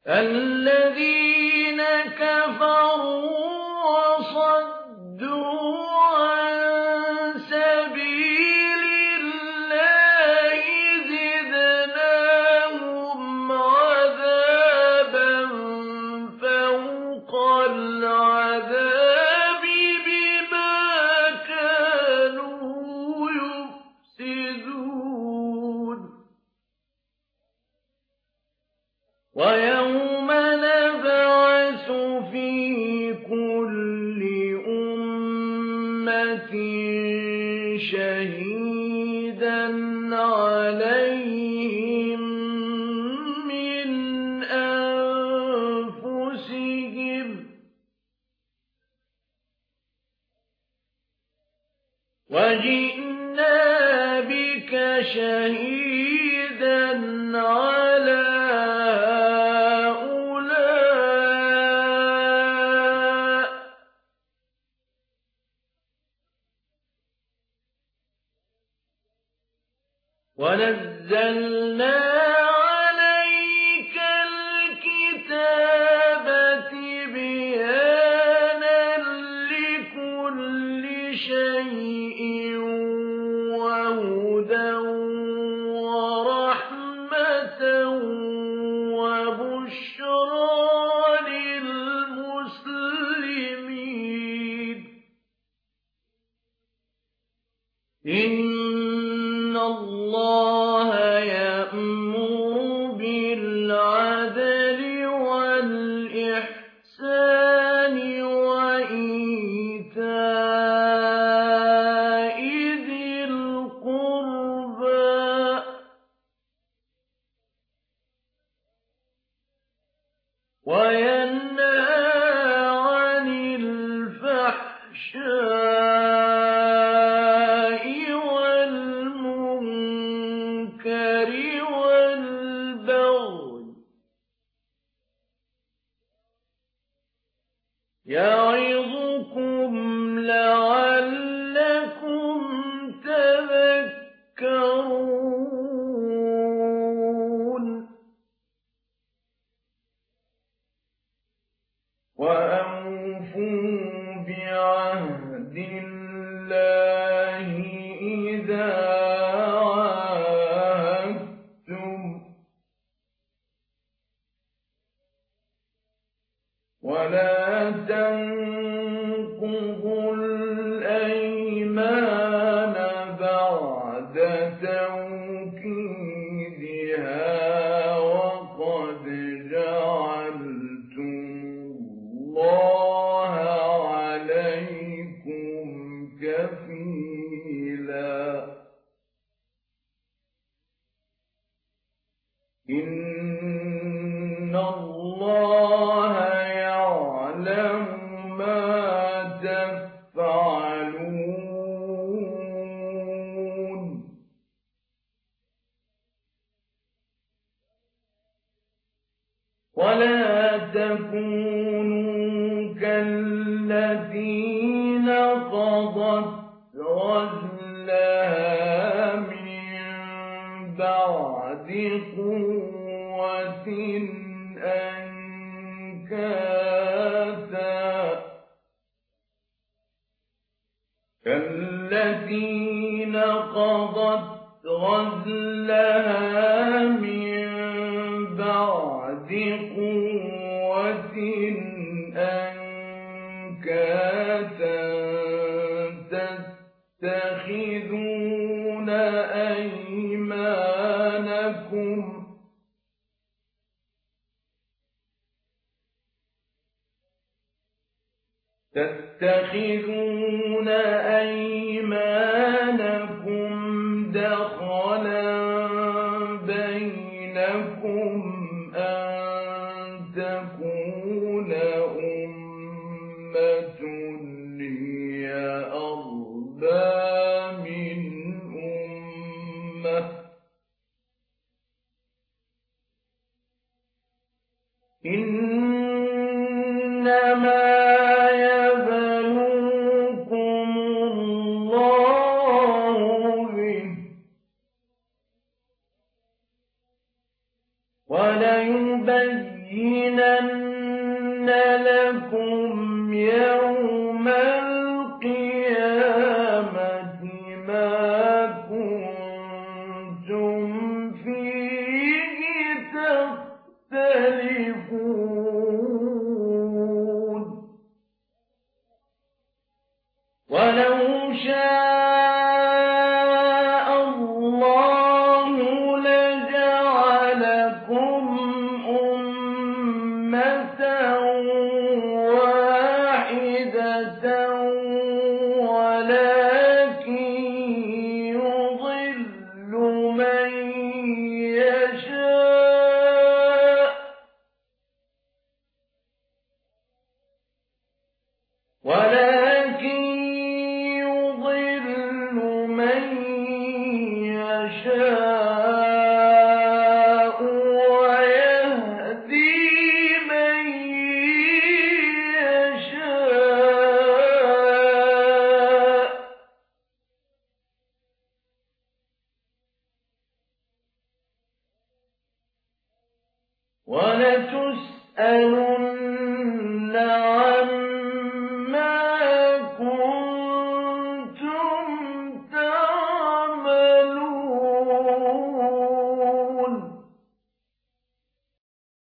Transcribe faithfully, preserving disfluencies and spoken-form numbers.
الذين كفروا وصدوا عن سبيل الله زدناهم عذابا فوق العذاب بما كانوا يفسدون ويوم نبعث في كل أمة شهيدا عليهم من أنفسهم وجئنا بك شهيدا على ونزلنا عليك الكتاب تبيانا لكل شيء وهدى ورحمة وبشرى للمسلمين إن الله يأمر بالعدل والإحسان وإيتاء ذي القربى وينهى عن الفحشاء والبغي يعظكم لعلكم تذكرون وأوفوا بعهد الله إذا ولا تنقضوا الأيمان بعد توكيدها وقد جعلتم الله عليكم كفيلا إن الله يعلم ما تفعلون ولا تكونوا كالتي نقضت غزلها من بعد قوة أنكاثا كالتي نقضت غزلها من بعد قوة أنكاثا تتخذون أيمانكم تتخذون أيمانكم دخلا بينكم أن تكون أمة هي أربى من أمة إنما وليبينن لَيُبَيِّنَنَّ لَكُمْ يَوْمَ الْقِيَامَةِ مَا كُنتُمْ فِيهِ تَخْتَلِفُونَ وَلَوْ شَاءَ اللَّهُ لَجَعَلَكُمْ أُمَّةً وَاحِدَةً وَلَٰكِن يُضِلُّ مَن يَشَاءُ وَلَٰكِن يُضِلُّ مَن يَشَاءُ وَيَهْدِي مَن يَشَاءُ ۚ وَلَتُسْأَلُنَّ